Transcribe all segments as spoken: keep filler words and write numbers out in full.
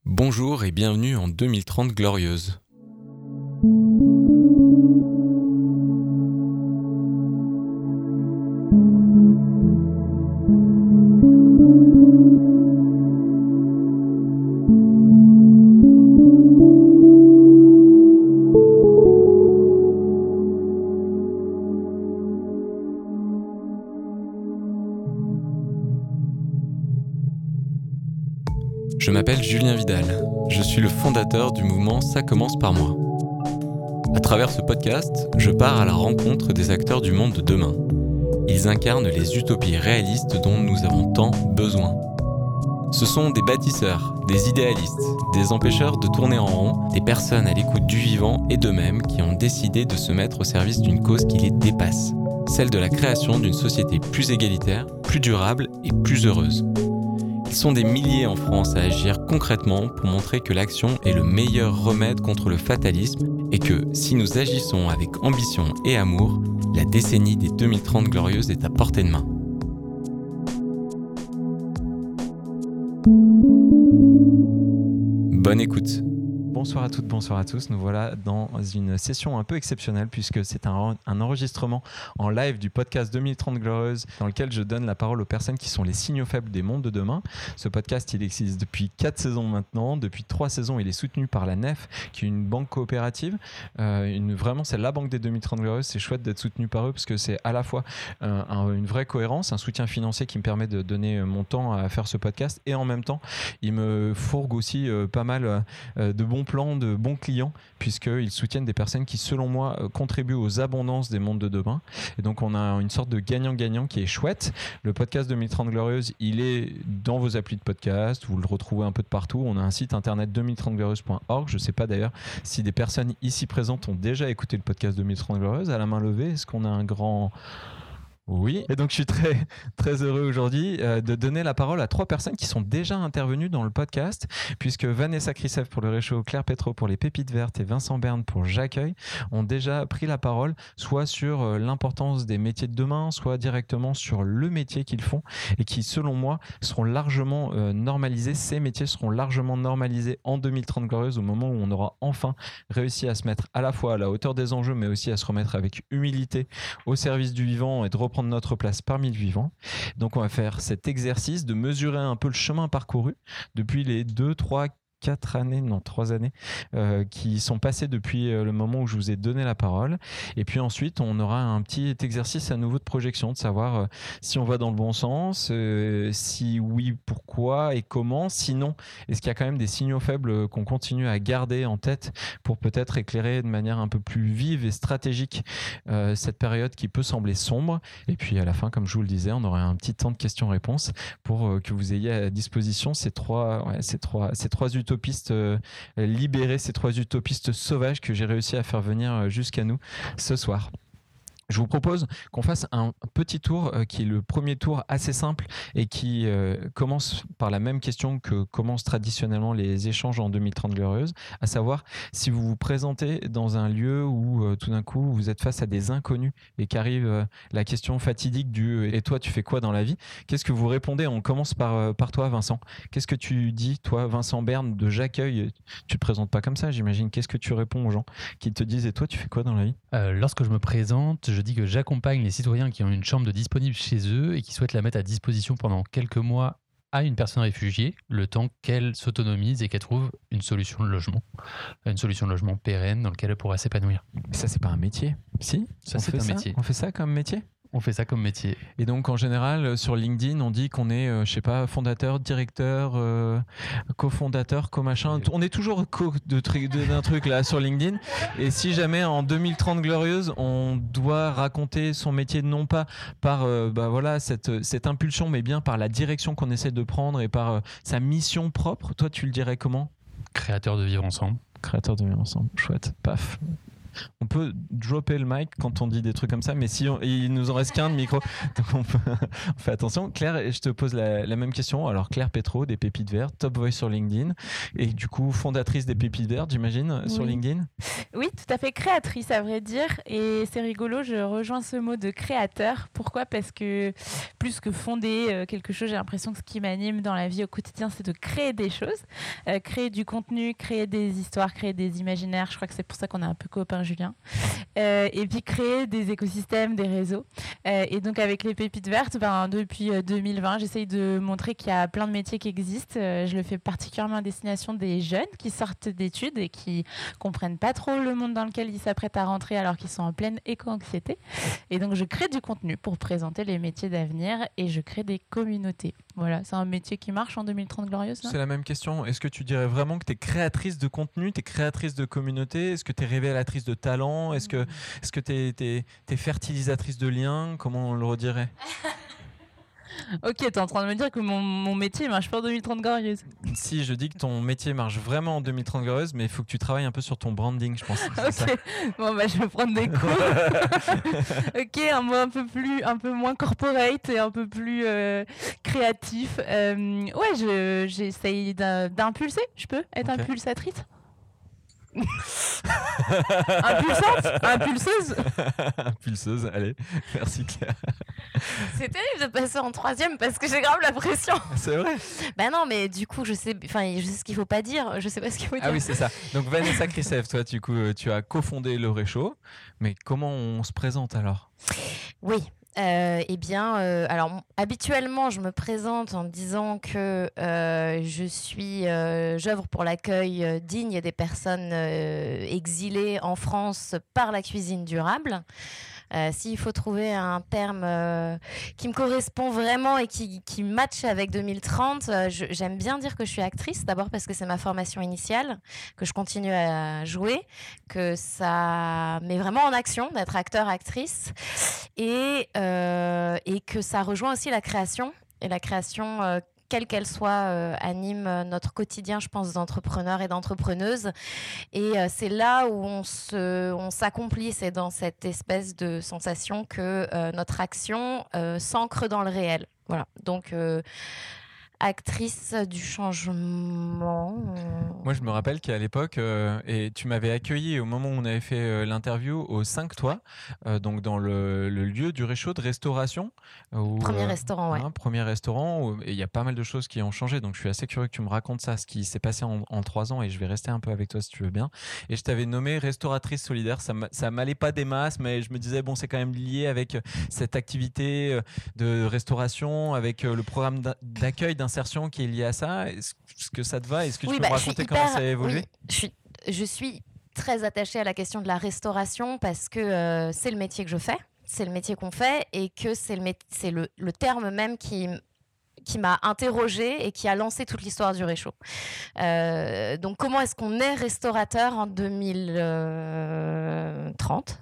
Bonjour et bienvenue en deux mille trente glorieuse. Je m'appelle Julien Vidal, je suis le fondateur du mouvement Ça commence par moi. À travers ce podcast, je pars à la rencontre des acteurs du monde de demain. Ils incarnent les utopies réalistes dont nous avons tant besoin. Ce sont des bâtisseurs, des idéalistes, des empêcheurs de tourner en rond, des personnes à l'écoute du vivant et d'eux-mêmes qui ont décidé de se mettre au service d'une cause qui les dépasse, celle de la création d'une société plus égalitaire, plus durable et plus heureuse. Ils sont des milliers en France à agir concrètement pour montrer que l'action est le meilleur remède contre le fatalisme et que, si nous agissons avec ambition et amour, la décennie des deux mille trente glorieuses est à portée de main. Bonne écoute. Bonsoir à toutes, bonsoir à tous. Nous voilà dans une session un peu exceptionnelle puisque c'est un, un enregistrement en live du podcast deux mille trente glorieuses dans lequel je donne la parole aux personnes qui sont les signaux faibles des mondes de demain. Ce podcast, il existe depuis quatre saisons maintenant. Depuis trois saisons, il est soutenu par la N E F, qui est une banque coopérative. Euh, une, vraiment, c'est la banque des deux mille trente glorieuses. C'est chouette d'être soutenu par eux parce que c'est à la fois euh, un, une vraie cohérence, un soutien financier qui me permet de donner mon temps à faire ce podcast et en même temps, il me fourgue aussi euh, pas mal euh, de bons plan de bons clients puisqu'ils soutiennent des personnes qui selon moi contribuent aux abondances des mondes de demain et donc on a une sorte de gagnant-gagnant qui est chouette. Le podcast deux mille trente glorieuses, il est dans vos applis de podcast, vous le retrouvez un peu de partout. On a un site internet deux mille trente glorieuses point org. Je ne sais pas d'ailleurs si des personnes ici présentes ont déjà écouté le podcast deux mille trente glorieuses. À la main levée, est-ce qu'on a un grand... Oui, et donc je suis très, très heureux aujourd'hui euh, de donner la parole à trois personnes qui sont déjà intervenues dans le podcast, puisque Vanessa Krisev pour le réchaud, Claire Petro pour les pépites vertes et Vincent Berne pour J'accueille ont déjà pris la parole, soit sur euh, l'importance des métiers de demain, soit directement sur le métier qu'ils font et qui, selon moi, seront largement euh, normalisés. Ces métiers seront largement normalisés en deux mille trente glorieuses au moment où on aura enfin réussi à se mettre à la fois à la hauteur des enjeux, mais aussi à se remettre avec humilité au service du vivant et de reprendre notre place parmi le vivant. Donc on va faire cet exercice de mesurer un peu le chemin parcouru depuis les deux, trois, quatre années, non trois années euh, qui sont passées depuis euh, le moment où je vous ai donné la parole. Et puis ensuite, on aura un petit exercice à nouveau de projection, de savoir euh, si on va dans le bon sens, euh, si oui, pourquoi et comment. Sinon, est-ce qu'il y a quand même des signaux faibles qu'on continue à garder en tête pour peut-être éclairer de manière un peu plus vive et stratégique euh, cette période qui peut sembler sombre. Et puis à la fin, comme je vous le disais, on aura un petit temps de questions-réponses pour euh, que vous ayez à disposition ces trois, ouais, ces trois, ces trois utopistes euh, libérer ces trois utopistes sauvages que j'ai réussi à faire venir jusqu'à nous ce soir. Je vous propose qu'on fasse un petit tour euh, qui est le premier tour assez simple et qui euh, commence par la même question que commencent traditionnellement les échanges en deux mille trente glorieuses, à savoir si vous vous présentez dans un lieu où euh, tout d'un coup vous êtes face à des inconnus et qu'arrive euh, la question fatidique du « et toi tu fais quoi dans la vie ?» Qu'est-ce que vous répondez ? On commence par, euh, par toi Vincent. Qu'est-ce que tu dis toi Vincent Berne de J'accueille ? Tu te présentes pas comme ça j'imagine. Qu'est-ce que tu réponds aux gens qui te disent « et toi tu fais quoi dans la vie ?» euh, Lorsque je me présente, je dis que j'accompagne les citoyens qui ont une chambre de disponible chez eux et qui souhaitent la mettre à disposition pendant quelques mois à une personne réfugiée, le temps qu'elle s'autonomise et qu'elle trouve une solution de logement, une solution de logement pérenne dans laquelle elle pourra s'épanouir. Mais ça, c'est pas un métier. Si, ça on c'est fait un ça métier. On fait ça comme métier ? On fait ça comme métier. Et donc, en général, sur LinkedIn, on dit qu'on est, euh, je sais pas, fondateur, directeur, euh, cofondateur, co-machin. On est toujours co de truc, de, d'un truc là sur LinkedIn. Et si jamais en deux mille trente glorieuse, on doit raconter son métier non pas par euh, bah voilà, cette, cette impulsion, mais bien par la direction qu'on essaie de prendre et par euh, sa mission propre, toi, tu le dirais comment ? Créateur de vivre ensemble. Créateur de vivre ensemble, chouette, paf. On peut dropper le mic quand on dit des trucs comme ça, mais si on, il nous en reste qu'un de micro, donc on, peut, on fait attention. Claire, je te pose la, la même question. Alors Claire Petro, des Pépites Vertes, Top Voice sur LinkedIn, et du coup fondatrice des Pépites Vertes, j'imagine, oui. sur LinkedIn. Oui, tout à fait, créatrice à vrai dire. Et c'est rigolo, je rejoins ce mot de créateur. Pourquoi ? Parce que plus que fonder quelque chose, j'ai l'impression que ce qui m'anime dans la vie au quotidien, c'est de créer des choses, euh, créer du contenu, créer des histoires, créer des imaginaires. Je crois que c'est pour ça qu'on est un peu copains, Julien. Euh, et puis créer des écosystèmes, des réseaux. Euh, et donc avec les Pépites Vertes, ben, depuis deux mille vingt, j'essaye de montrer qu'il y a plein de métiers qui existent. Euh, je le fais particulièrement à destination des jeunes qui sortent d'études et qui comprennent pas trop le monde dans lequel ils s'apprêtent à rentrer alors qu'ils sont en pleine éco-anxiété. Et donc je crée du contenu pour présenter les métiers d'avenir et je crée des communautés. Voilà, c'est un métier qui marche en deux mille trente glorieuse. C'est la même question. Est-ce que tu dirais vraiment que tu es créatrice de contenu, tu es créatrice de communauté ? Est-ce que tu es révélatrice de talent ? Est-ce que est-ce que tu es fertilisatrice de liens ? Comment on le redirait ? Ok, tu es en train de me dire que mon, mon métier marche pas en deux mille trente glorieuse. Si, je dis que ton métier marche vraiment en deux mille trente glorieuse, mais il faut que tu travailles un peu sur ton branding, je pense. Ok, ça. Bon bah je vais prendre des cours. Ok, un mot un peu plus, un peu moins corporate et un peu plus euh, créatif. Euh, ouais, je, j'essaye d'impulser. Je peux être okay. impulsatrice. Impulsante, impulseuse. Impulseuse, allez, merci Claire. C'est terrible de passer en troisième parce que j'ai grave la pression. C'est vrai. Ben non, mais du coup, je sais, enfin, je sais ce qu'il faut pas dire. Je sais pas ce qu'il faut dire. Ah oui, c'est ça. Donc Vanessa Krisev, toi, du coup, tu as cofondé Le Réchaud. Mais comment on se présente alors ? Oui. Euh, eh bien, euh, alors habituellement, je me présente en disant que euh, je suis, euh, j'œuvre pour l'accueil euh, digne des personnes euh, exilées en France par la cuisine durable. Euh, s'il faut trouver un terme euh, qui me correspond vraiment et qui, qui matche avec deux mille trente, euh, je, j'aime bien dire que je suis actrice, d'abord parce que c'est ma formation initiale, que je continue à jouer, que ça met vraiment en action d'être acteur-actrice et, euh, et que ça rejoint aussi la création et la création euh, quelle qu'elle soit, euh, anime notre quotidien, je pense, d'entrepreneurs et d'entrepreneuses. Et euh, c'est là où on, se, on s'accomplit, c'est dans cette espèce de sensation que euh, notre action euh, s'ancre dans le réel. Voilà, donc... Euh, actrice du changement. Moi, je me rappelle qu'à l'époque, euh, et tu m'avais accueilli au moment où on avait fait euh, l'interview au cinq Toits, euh, donc dans le, le lieu du Réchaud de restauration. Où, premier euh, restaurant, ouais. Hein, premier restaurant, où, et il y a pas mal de choses qui ont changé, donc je suis assez curieux que tu me racontes ça, ce qui s'est passé en, en trois ans, et je vais rester un peu avec toi si tu veux bien. Et je t'avais nommé restauratrice solidaire, ça, ça m'allait pas des masses, mais je me disais, bon, c'est quand même lié avec cette activité de restauration, avec le programme d'accueil d'un insertion qui est liée à ça. Est-ce que ça te va ? Est-ce que tu oui, peux bah, me raconter hyper, comment ça a évolué ? Oui, je suis, je suis très attachée à la question de la restauration parce que euh, c'est le métier que je fais, c'est le métier qu'on fait et que c'est le, c'est le, le terme même qui... qui m'a interrogée et qui a lancé toute l'histoire du Réchaud. Euh, donc, comment est-ce qu'on est restaurateur en deux mille trente ?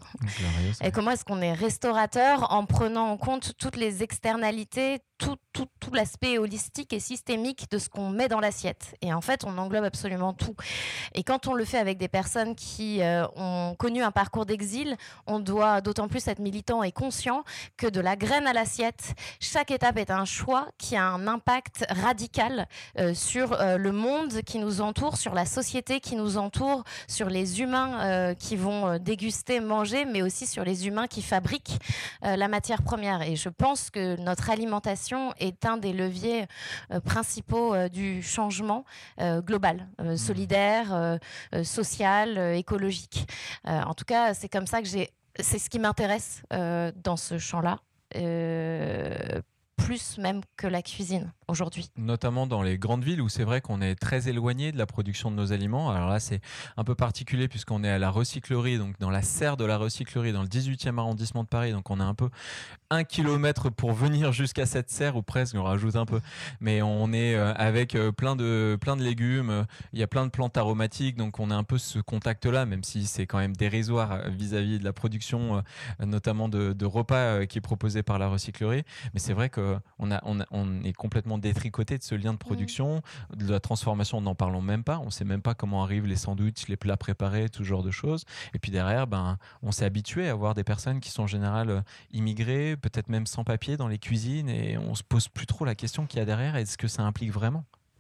Et comment est-ce qu'on est restaurateur en prenant en compte toutes les externalités, tout, tout, tout l'aspect holistique et systémique de ce qu'on met dans l'assiette. Et en fait, on englobe absolument tout. Et quand on le fait avec des personnes qui euh, ont connu un parcours d'exil, on doit d'autant plus être militant et conscient que de la graine à l'assiette, chaque étape est un choix qui a un impact radical euh, sur euh, le monde qui nous entoure, sur la société qui nous entoure, sur les humains euh, qui vont euh, déguster, manger, mais aussi sur les humains qui fabriquent euh, la matière première. Et je pense que notre alimentation est un des leviers euh, principaux euh, du changement euh, global, euh, solidaire, euh, euh, social, euh, écologique. Euh, en tout cas, c'est comme ça que j'ai... C'est ce qui m'intéresse euh, dans ce champ-là. Euh, plus même que la cuisine aujourd'hui. Notamment dans les grandes villes où c'est vrai qu'on est très éloigné de la production de nos aliments. Alors là, c'est un peu particulier puisqu'on est à la recyclerie, donc dans la serre de la recyclerie, dans le dix-huitième arrondissement de Paris. Donc on a un peu un kilomètre pour venir jusqu'à cette serre, ou presque, on rajoute un peu. Mais on est avec plein de, plein de légumes, il y a plein de plantes aromatiques, donc on a un peu ce contact-là, même si c'est quand même dérisoire vis-à-vis de la production, notamment de, de repas qui est proposé par la recyclerie. Mais c'est vrai que euh, on, a, on, a, on est complètement détricoté de ce lien de production, mmh. de la transformation, n'en parlons même pas. On ne sait même pas comment arrivent les sandwichs, les plats préparés, tout ce genre de choses. Et puis derrière, ben, on s'est habitué à voir des personnes qui sont en général euh, immigrées, peut-être même sans papier dans les cuisines, et on se pose plus trop la question qu'il y a derrière. Est-ce que ça implique vraiment ?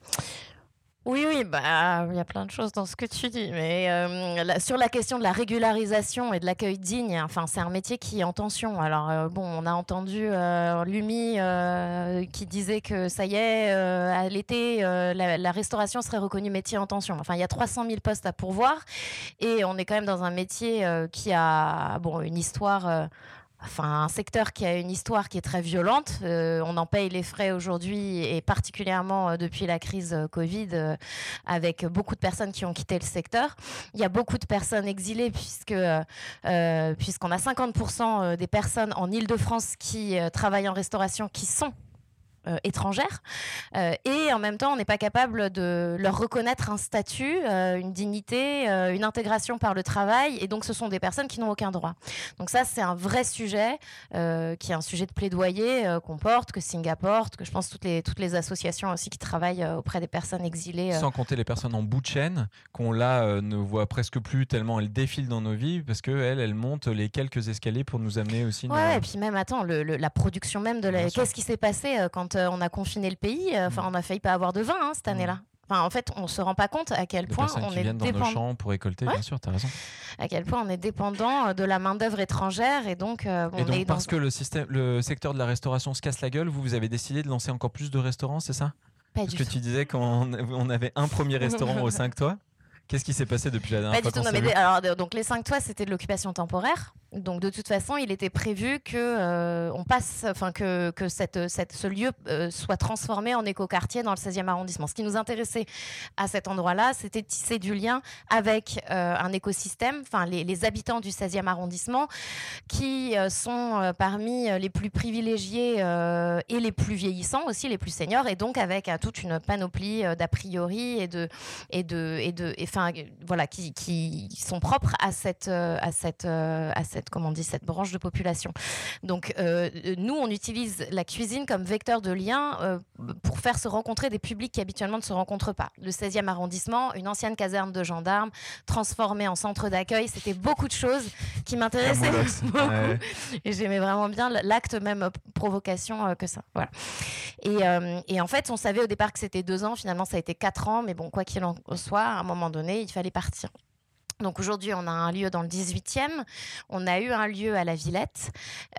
Oui, oui, bah, il y a plein de choses dans ce que tu dis. Mais euh, la, sur la question de la régularisation et de l'accueil digne, enfin, c'est un métier qui est en tension. Alors, euh, bon, on a entendu euh, Lumi euh, qui disait que ça y est, euh, à l'été, euh, la, la restauration serait reconnue métier en tension. Enfin, il y a trois cent mille postes à pourvoir. Et on est quand même dans un métier euh, qui a bon, une histoire... Euh, Enfin, un secteur qui a une histoire qui est très violente. Euh, on en paye les frais aujourd'hui et particulièrement euh, depuis la crise euh, Covid, euh, avec beaucoup de personnes qui ont quitté le secteur. Il y a beaucoup de personnes exilées puisque, euh, puisqu'on a cinquante pour cent des personnes en Île-de-France qui euh, travaillent en restauration qui sont Euh, étrangères euh, et en même temps on n'est pas capable de leur reconnaître un statut, euh, une dignité, euh, une intégration par le travail, et donc ce sont des personnes qui n'ont aucun droit. Donc ça c'est un vrai sujet euh, qui est un sujet de plaidoyer euh, qu'on porte, que Singa porte, que je pense toutes les, toutes les associations aussi qui travaillent euh, auprès des personnes exilées. Euh. Sans compter les personnes en bout de chaîne qu'on là euh, ne voit presque plus tellement elles défilent dans nos vies parce qu'elles elles montent les quelques escaliers pour nous amener aussi. Ouais, nos... et puis même attends, le, le, la production même de la... Qu'est-ce qui s'est passé euh, quand on a confiné le pays, enfin, mmh. on a failli pas avoir de vin hein, cette année-là. Enfin, en fait, on se rend pas compte à quel les point on qui est viennent dépendant. dans nos champs pour récolter, ouais. Bien sûr, tu as raison. À quel point on est dépendant de la main d'œuvre étrangère et donc. Euh, et on donc est parce dans... que le système, le secteur de la restauration se casse la gueule, vous vous avez décidé de lancer encore plus de restaurants, c'est ça ? Pas Parce du que tout. tu disais qu'on on avait un premier restaurant au cinq Toits. Qu'est-ce qui s'est passé depuis la dernière pas fois du tout, non, mais alors, donc les cinq toits c'était de l'occupation temporaire. Donc de toute façon, il était prévu que euh, on passe, enfin que que cette, cette ce lieu euh, soit transformé en écoquartier dans le seizième arrondissement. Ce qui nous intéressait à cet endroit-là, c'était de tisser du lien avec euh, un écosystème, enfin les, les habitants du seizième arrondissement, qui euh, sont euh, parmi les plus privilégiés euh, et les plus vieillissants aussi, les plus seniors, et donc avec euh, toute une panoplie euh, d'a priori et de et de et de, et, enfin voilà, qui, qui sont propres à cette à cette à cette comment on dit cette branche de population. Donc euh, nous on utilise la cuisine comme vecteur de lien euh, pour faire se rencontrer des publics qui habituellement ne se rencontrent pas. Le seizième arrondissement, une ancienne caserne de gendarmes transformée en centre d'accueil, c'était beaucoup de choses qui m'intéressaient beaucoup. Ouais. Et j'aimais vraiment bien l'acte même provocation euh, que ça. Voilà. Et, euh, et en fait on savait au départ que c'était deux ans, finalement ça a été quatre ans, mais bon quoi qu'il en soit, à un moment donné il fallait partir. Donc aujourd'hui, on a un lieu dans le dix-huitième, on a eu un lieu à la Villette.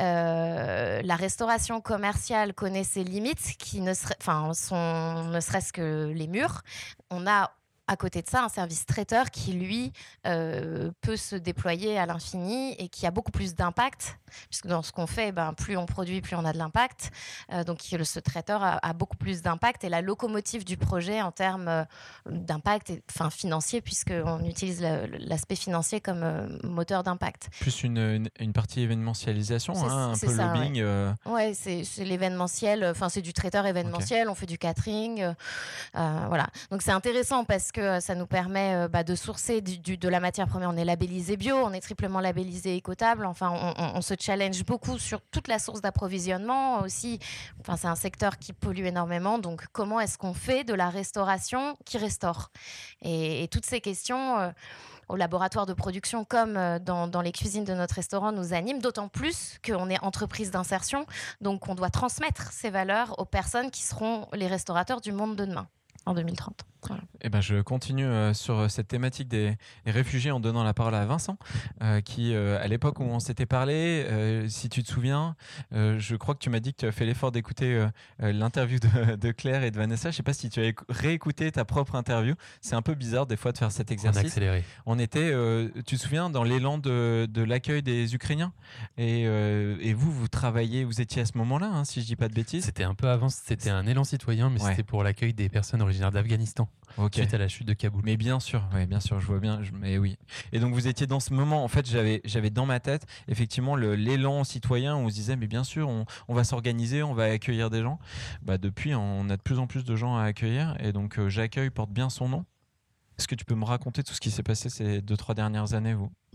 Euh, la restauration commerciale connaît ses limites, qui ne, ser- enfin, sont, ne serait-ce que les murs. On a à côté de ça un service traiteur qui, lui, euh, peut se déployer à l'infini et qui a beaucoup plus d'impact, puisque dans ce qu'on fait, ben, plus on produit, plus on a de l'impact. Euh, donc ce traiteur a, a beaucoup plus d'impact, et la locomotive du projet en termes euh, d'impact, et, enfin financier, puisqu'on utilise le, l'aspect financier comme euh, moteur d'impact. Plus une, une, une partie événementialisation, c'est, hein, un c'est peu ça, lobbying. Ouais, euh... ouais c'est, c'est l'événementiel, enfin c'est du traiteur événementiel, okay. On fait du catering. Euh, euh, voilà. Donc c'est intéressant parce que ça nous permet euh, bah, de sourcer du, du, de la matière première. On est labellisé bio, on est triplement labellisé écotable. Enfin, on, on, on se challenge beaucoup sur toute la source d'approvisionnement aussi. Enfin, c'est un secteur qui pollue énormément. Donc, comment est-ce qu'on fait de la restauration qui restaure ? et, et toutes ces questions euh, au laboratoire de production comme euh, dans, dans les cuisines de notre restaurant nous animent, d'autant plus qu'on est entreprise d'insertion. Donc, on doit transmettre ces valeurs aux personnes qui seront les restaurateurs du monde de demain, en deux mille trente. Voilà. Eh ben, je continue euh, sur cette thématique des, des réfugiés en donnant la parole à Vincent, euh, qui, euh, à l'époque où on s'était parlé, euh, si tu te souviens, euh, je crois que tu m'as dit que tu as fait l'effort d'écouter euh, euh, l'interview de, de Claire et de Vanessa. Je ne sais pas si tu as éc- réécouté ta propre interview. C'est un peu bizarre des fois de faire cet exercice. On a accéléré. On était, euh, tu te souviens, dans l'élan de, de l'accueil des Ukrainiens. Et, euh, et vous, vous travaillez, vous étiez à ce moment-là, hein, si je ne dis pas de bêtises. C'était un peu avant, c'était un élan citoyen, mais ouais. C'était pour l'accueil des personnes originaires d'Afghanistan. Okay. Suite à la chute de Kaboul. Mais bien sûr, ouais, bien sûr, je vois bien. Je, mais oui. Et donc vous étiez dans ce moment. En fait, j'avais, j'avais dans ma tête effectivement le, l'élan citoyen où on se disait, mais bien sûr, on, on va s'organiser, on va accueillir des gens. Bah depuis, on a de plus en plus de gens à accueillir, et donc euh, J'accueille porte bien son nom. Est-ce que tu peux me raconter tout ce qui s'est passé ces deux, trois dernières années, vous ?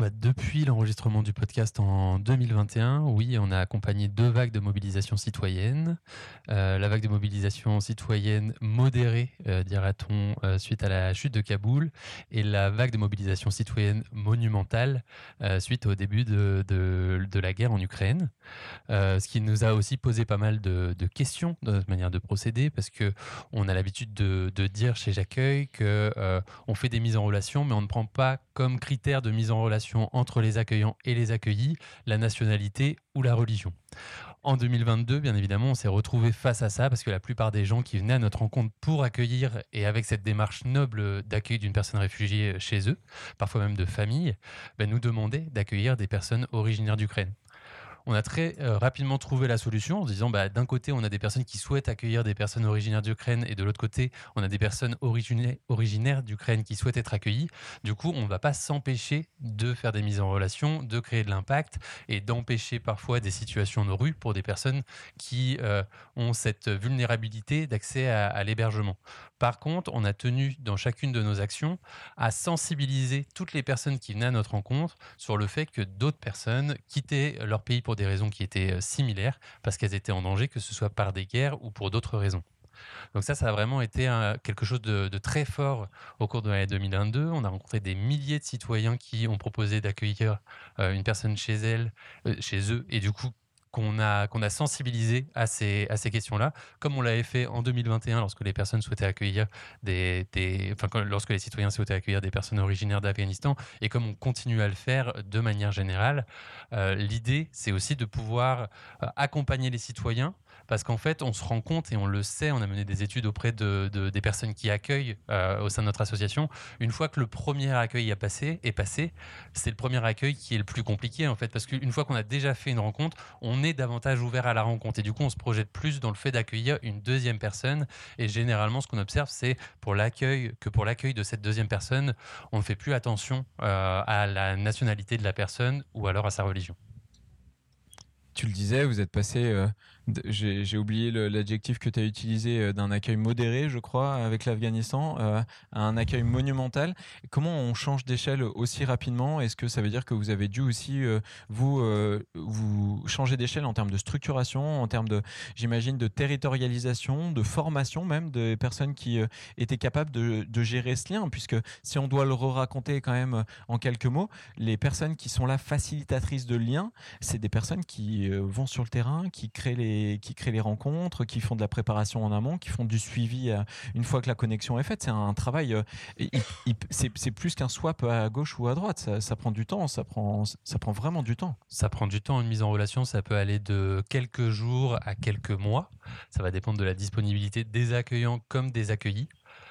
Bah, depuis l'enregistrement du podcast en deux mille vingt et un, oui, on a accompagné deux vagues de mobilisation citoyenne. Euh, la vague de mobilisation citoyenne modérée, euh, dira-t-on, euh, suite à la chute de Kaboul, et la vague de mobilisation citoyenne monumentale euh, suite au début de, de, de la guerre en Ukraine. Euh, ce qui nous a aussi posé pas mal de, de questions dans notre manière de procéder, parce qu'on a l'habitude de, de dire chez J'accueille qu'on euh, fait des mises en relation, mais on ne prend pas comme critère de mise en relation entre les accueillants et les accueillis la nationalité ou la religion. En deux mille vingt-deux, bien évidemment, on s'est retrouvé face à ça parce que la plupart des gens qui venaient à notre rencontre pour accueillir et avec cette démarche noble d'accueil d'une personne réfugiée chez eux, parfois même de famille, ben, nous demandaient d'accueillir des personnes originaires d'Ukraine. On a très euh, rapidement trouvé la solution en se disant bah, d'un côté, on a des personnes qui souhaitent accueillir des personnes originaires d'Ukraine et de l'autre côté, on a des personnes origina- originaires d'Ukraine qui souhaitent être accueillies. Du coup, on ne va pas s'empêcher de faire des mises en relation, de créer de l'impact et d'empêcher parfois des situations de rue pour des personnes qui euh, ont cette vulnérabilité d'accès à, à l'hébergement. Par contre, on a tenu dans chacune de nos actions à sensibiliser toutes les personnes qui venaient à notre rencontre sur le fait que d'autres personnes quittaient leur pays pour des raisons qui étaient similaires, parce qu'elles étaient en danger, que ce soit par des guerres ou pour d'autres raisons. Donc ça, ça a vraiment été un, quelque chose de, de très fort au cours de l'année deux mille vingt-deux. On a rencontré des milliers de citoyens qui ont proposé d'accueillir euh, une personne chez elles, euh, chez eux, et du coup, qu'on a, qu'on a sensibilisé à ces, à ces questions-là, comme on l'avait fait en deux mille vingt et un lorsque les personnes souhaitaient accueillir des, des, enfin, quand, lorsque les citoyens souhaitaient accueillir des personnes originaires d'Afghanistan, et comme on continue à le faire de manière générale. Euh, l'idée, c'est aussi de pouvoir euh, accompagner les citoyens, parce qu'en fait, on se rend compte, et on le sait, on a mené des études auprès de, de, des personnes qui accueillent euh, au sein de notre association, une fois que le premier accueil est passé, est passé, c'est le premier accueil qui est le plus compliqué, en fait, parce qu'une fois qu'on a déjà fait une rencontre, on est davantage ouvert à la rencontre, et du coup, on se projette plus dans le fait d'accueillir une deuxième personne, et généralement, ce qu'on observe, c'est pour l'accueil, que pour l'accueil de cette deuxième personne, on ne fait plus attention euh, à la nationalité de la personne, ou alors à sa religion. Tu le disais, vous êtes passé, euh, de, j'ai, j'ai oublié le, l'adjectif que tu as utilisé, euh, d'un accueil modéré, je crois, avec l'Afghanistan, euh, à un accueil monumental. Comment on change d'échelle aussi rapidement ? Est-ce que ça veut dire que vous avez dû aussi, euh, vous, euh, vous changer d'échelle en termes de structuration, en termes de, j'imagine, de territorialisation, de formation même des personnes qui euh, étaient capables de, de gérer ce lien ? Puisque si on doit le raconter quand même en quelques mots, les personnes qui sont là facilitatrices de liens, c'est des personnes qui vont sur le terrain, qui créent les, qui créent les rencontres, qui font de la préparation en amont, qui font du suivi euh, une fois que la connexion est faite. C'est un travail, euh, il, il, c'est, c'est plus qu'un swap à gauche ou à droite. Ça, ça prend du temps, ça prend, ça prend vraiment du temps. Ça prend du temps, une mise en relation, ça peut aller de quelques jours à quelques mois. Ça va dépendre de la disponibilité des accueillants comme des accueillis.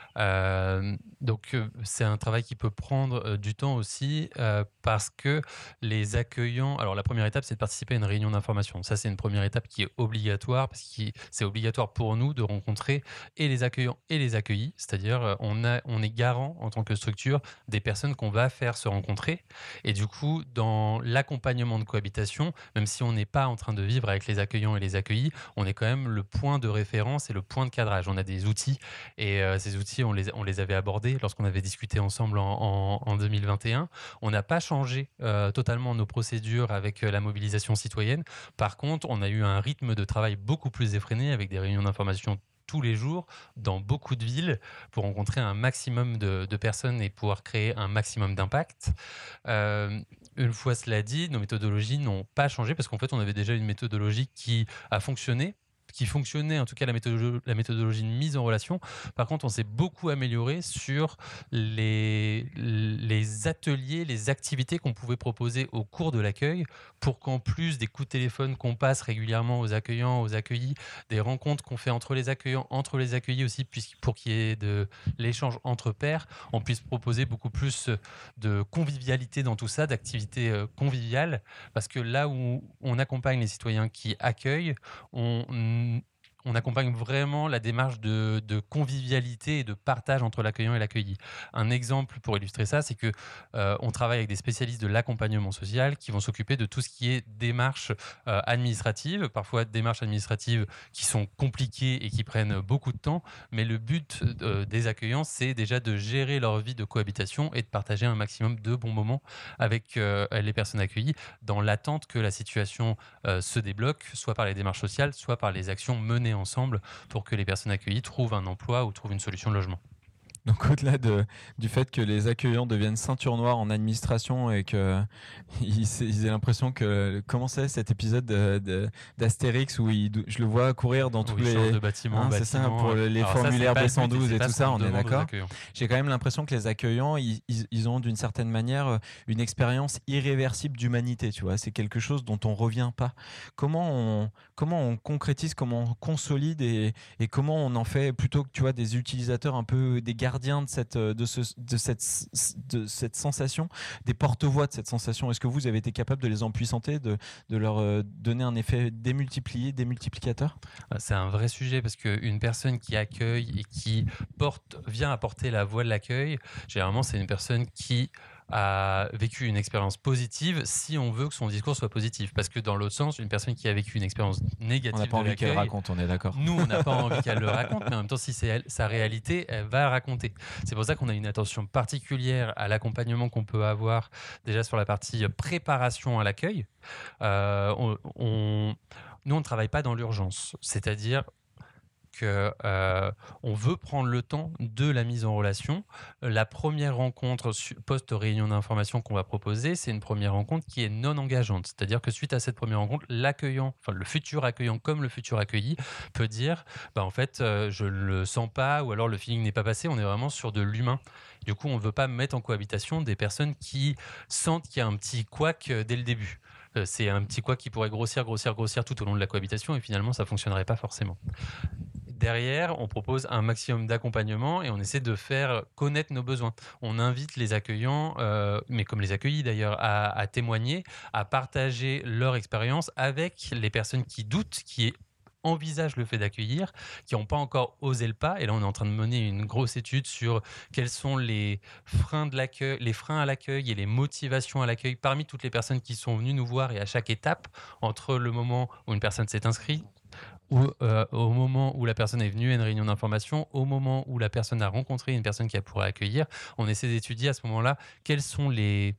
Euh, donc euh, c'est un travail qui peut prendre euh, du temps aussi euh, parce que les accueillants, alors la première étape c'est de participer à une réunion d'information. Ça c'est une première étape qui est obligatoire parce que c'est obligatoire pour nous de rencontrer et les accueillants et les accueillis, c'est-à-dire euh, on, a, on est garant en tant que structure des personnes qu'on va faire se rencontrer, et du coup dans l'accompagnement de cohabitation, même si on n'est pas en train de vivre avec les accueillants et les accueillis, on est quand même le point de référence et le point de cadrage. On a des outils et euh, ces outils On les, on les avait abordés lorsqu'on avait discuté ensemble en, en, en deux mille vingt et un. On n'a pas changé euh, totalement nos procédures avec euh, la mobilisation citoyenne. Par contre, on a eu un rythme de travail beaucoup plus effréné avec des réunions d'information tous les jours dans beaucoup de villes pour rencontrer un maximum de, de personnes et pouvoir créer un maximum d'impact. Euh, une fois cela dit, nos méthodologies n'ont pas changé parce qu'en fait, on avait déjà une méthodologie qui a fonctionné. qui fonctionnait, en tout cas la méthodologie, la méthodologie de mise en relation. Par contre, on s'est beaucoup amélioré sur les, les ateliers, les activités qu'on pouvait proposer au cours de l'accueil pour qu'en plus des coups de téléphone qu'on passe régulièrement aux accueillants, aux accueillis, des rencontres qu'on fait entre les accueillants, entre les accueillis aussi, pour qu'il y ait de l'échange entre pairs, on puisse proposer beaucoup plus de convivialité dans tout ça, d'activités conviviales, parce que là où on accompagne les citoyens qui accueillent, on on accompagne vraiment la démarche de, de convivialité et de partage entre l'accueillant et l'accueilli. Un exemple pour illustrer ça, c'est que euh, on travaille avec des spécialistes de l'accompagnement social qui vont s'occuper de tout ce qui est démarches euh, administratives, parfois démarches administratives qui sont compliquées et qui prennent beaucoup de temps, mais le but euh, des accueillants, c'est déjà de gérer leur vie de cohabitation et de partager un maximum de bons moments avec euh, les personnes accueillies dans l'attente que la situation euh, se débloque, soit par les démarches sociales, soit par les actions menées ensemble pour que les personnes accueillies trouvent un emploi ou trouvent une solution de logement. Donc au-delà de, du fait que les accueillants deviennent ceinture noire en administration et qu'ils ils aient l'impression que... Comment c'est cet épisode de, de, d'Astérix où il, je le vois courir dans tous oui, les... de bâtiment, hein, bâtiment, c'est ça, pour les alors formulaires ça, B cent douze et tout ça, on est d'accord. J'ai J'ai quand même l'impression que les accueillants, ils, ils, ils ont d'une certaine manière une expérience irréversible d'humanité, tu vois. C'est quelque chose dont on ne revient pas. Comment on, comment on concrétise, comment on consolide et, et comment on en fait plutôt que, tu vois, des utilisateurs un peu, des gardiens de cette, de, ce, de, cette, de cette sensation, des porte-voix de cette sensation. Est-ce que vous avez été capable de les empuissanter, de, de leur donner un effet démultiplié, démultiplicateur ? C'est un vrai sujet parce qu'une personne qui accueille et qui porte, vient apporter la voix de l'accueil, généralement c'est une personne qui a vécu une expérience positive si on veut que son discours soit positif. Parce que dans l'autre sens, une personne qui a vécu une expérience négative, on n'a pas envie qu'elle raconte, on est d'accord. Nous, on n'a pas envie qu'elle le raconte, mais en même temps, si c'est elle, sa réalité, elle va le raconter. C'est pour ça qu'on a une attention particulière à l'accompagnement qu'on peut avoir déjà sur la partie préparation à l'accueil. Euh, on, on, nous, on ne travaille pas dans l'urgence, c'est-à-dire que euh, on veut prendre le temps de la mise en relation. La première rencontre post-réunion d'information qu'on va proposer, c'est une première rencontre qui est non engageante. C'est-à-dire que suite à cette première rencontre, l'accueillant, enfin le futur accueillant comme le futur accueilli peut dire bah, en fait, euh, je ne le sens pas ou alors le feeling n'est pas passé. On est vraiment sur de l'humain. Du coup, on ne veut pas mettre en cohabitation des personnes qui sentent qu'il y a un petit couac dès le début. C'est un petit couac qui pourrait grossir, grossir, grossir tout au long de la cohabitation et finalement, ça ne fonctionnerait pas forcément. Derrière, on propose un maximum d'accompagnement et on essaie de faire connaître nos besoins. On invite les accueillants, euh, mais comme les accueillis d'ailleurs, à, à témoigner, à partager leur expérience avec les personnes qui doutent, qui envisagent le fait d'accueillir, qui n'ont pas encore osé le pas. Et là, on est en train de mener une grosse étude sur quels sont les freins, de l'accueil, les freins à l'accueil et les motivations à l'accueil parmi toutes les personnes qui sont venues nous voir et à chaque étape, entre le moment où une personne s'est inscrite, ou euh, au moment où la personne est venue à une réunion d'information, au moment où la personne a rencontré une personne qu'elle pourrait accueillir, on essaie d'étudier à ce moment-là quels sont les...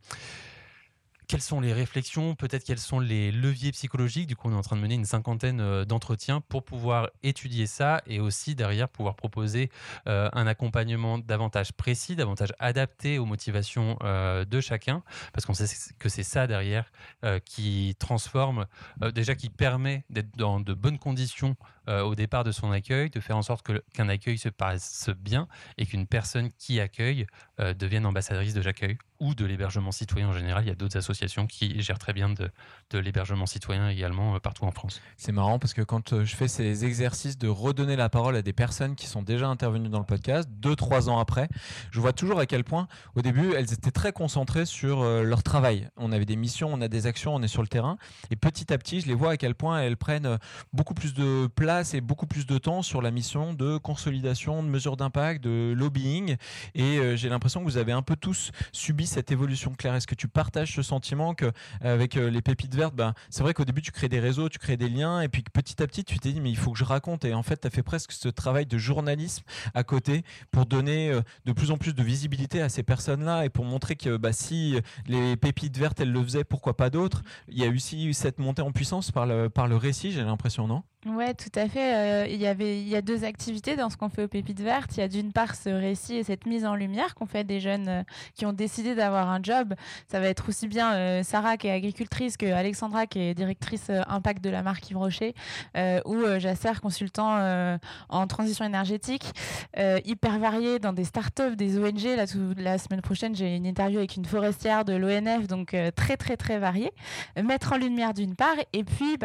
Quelles sont les réflexions, peut-être quels sont les leviers psychologiques. Du coup, on est en train de mener une cinquantaine d'entretiens pour pouvoir étudier ça et aussi derrière pouvoir proposer euh, un accompagnement davantage précis, davantage adapté aux motivations euh, de chacun, parce qu'on sait que c'est ça derrière euh, qui transforme, euh, déjà qui permet d'être dans de bonnes conditions euh, au départ de son accueil, de faire en sorte que, qu'un accueil se passe bien et qu'une personne qui accueille euh, devienne ambassadrice de l'accueil ou de l'hébergement citoyen en général. Il y a d'autres associations qui gèrent très bien de, de l'hébergement citoyen également euh, partout en France. C'est marrant parce que quand euh, je fais ces exercices de redonner la parole à des personnes qui sont déjà intervenues dans le podcast, deux, trois ans après, je vois toujours à quel point, au début, elles étaient très concentrées sur euh, leur travail. On avait des missions, on a des actions, on est sur le terrain. Et petit à petit, je les vois à quel point elles prennent beaucoup plus de place et beaucoup plus de temps sur la mission de consolidation, de mesures d'impact, de lobbying. Et euh, j'ai l'impression que vous avez un peu tous subi cette évolution. Claire, est-ce que tu partages ce sentiment qu'avec euh, les pépites vertes, ben, c'est vrai qu'au début tu crées des réseaux, tu crées des liens et puis que petit à petit tu t'es dit mais il faut que je raconte et en fait tu as fait presque ce travail de journalisme à côté pour donner euh, de plus en plus de visibilité à ces personnes-là et pour montrer que bah, si les pépites vertes elles le faisaient, pourquoi pas d'autres. Il y a aussi cette montée en puissance par le, par le récit, j'ai l'impression, non ? Ouais, tout à fait. Euh, il y avait, il y a deux activités dans ce qu'on fait aux Pépites Vertes. Il y a d'une part ce récit et cette mise en lumière qu'on fait des jeunes euh, qui ont décidé d'avoir un job. Ça va être aussi bien euh, Sarah qui est agricultrice que Alexandra qui est directrice euh, impact de la marque Yves Rocher euh, ou euh, Jasser, consultant euh, en transition énergétique, euh, hyper varié dans des startups, des O N G. Là, tout, la semaine prochaine, j'ai une interview avec une forestière de l'O N F, donc euh, très très très varié. Euh, mettre en lumière d'une part et puis bah,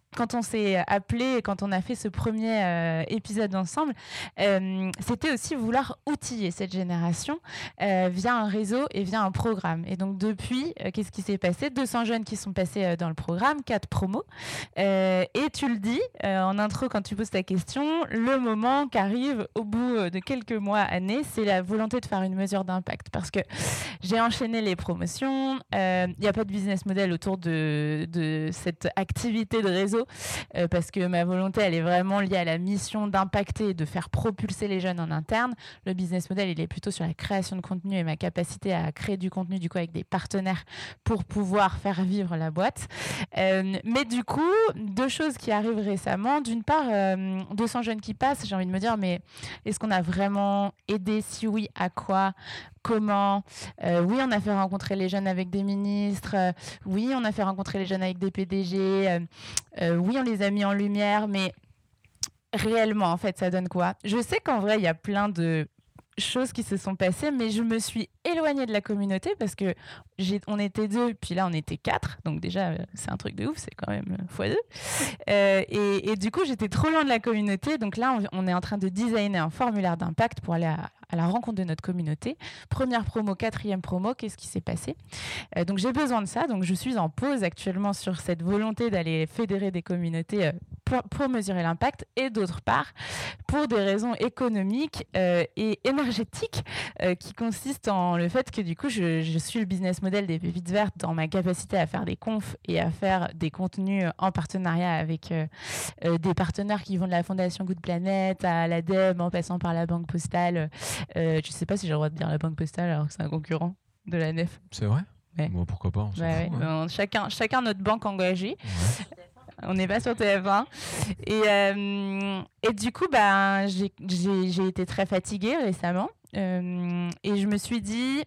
quand on s'est appelé, quand on a fait ce premier euh, épisode ensemble, euh, c'était aussi vouloir outiller cette génération euh, via un réseau et via un programme. Et donc depuis, euh, qu'est-ce qui s'est passé ? deux cents jeunes qui sont passés euh, dans le programme, quatre promos. Euh, et tu le dis euh, en intro quand tu poses ta question, le moment qu'arrive au bout de quelques mois, années, c'est la volonté de faire une mesure d'impact. Parce que j'ai enchaîné les promotions, il euh, n'y a pas de business model autour de, de cette activité de réseau. Euh, parce que ma volonté, elle est vraiment liée à la mission d'impacter et de faire propulser les jeunes en interne. Le business model, il est plutôt sur la création de contenu et ma capacité à créer du contenu du coup avec des partenaires pour pouvoir faire vivre la boîte. Euh, mais du coup, deux choses qui arrivent récemment. D'une part, euh, deux cents jeunes qui passent, j'ai envie de me dire, mais est-ce qu'on a vraiment aidé ? Si oui, à quoi ? Comment ? euh, Oui, on a fait rencontrer les jeunes avec des ministres. Euh, oui, on a fait rencontrer les jeunes avec des P D G. Euh, euh, oui, on les a mis en lumière. Mais réellement, en fait, ça donne quoi ? Je sais qu'en vrai, il y a plein de choses qui se sont passées, mais je me suis éloignée de la communauté parce que j'ai, on était deux, puis là on était quatre, donc déjà c'est un truc de ouf, c'est quand même fois deux. Euh, et, et du coup j'étais trop loin de la communauté, donc là on, on est en train de designer un formulaire d'impact pour aller à, à la rencontre de notre communauté. Première promo, quatrième promo, qu'est-ce qui s'est passé ? euh, Donc j'ai besoin de ça, donc je suis en pause actuellement sur cette volonté d'aller fédérer des communautés euh, pour, pour mesurer l'impact, et d'autre part pour des raisons économiques euh, et énergétiques euh, qui consistent en le fait que du coup je, je suis le business model des Pépites Vertes dans ma capacité à faire des confs et à faire des contenus en partenariat avec euh, euh, des partenaires qui vont de la Fondation Good Planet à l'ADEME en passant par la Banque Postale. Euh, je sais pas si j'ai le droit de dire la Banque Postale alors que c'est un concurrent de la Nef. C'est vrai ? Ouais. Bon, pourquoi pas, on s'en Ouais, fout, ouais. hein. Euh, chacun, chacun notre banque engagée. Ouais. On n'est pas sur T F un. Et, euh, et du coup, bah, j'ai, j'ai, j'ai été très fatiguée récemment. Euh, et je me suis dit,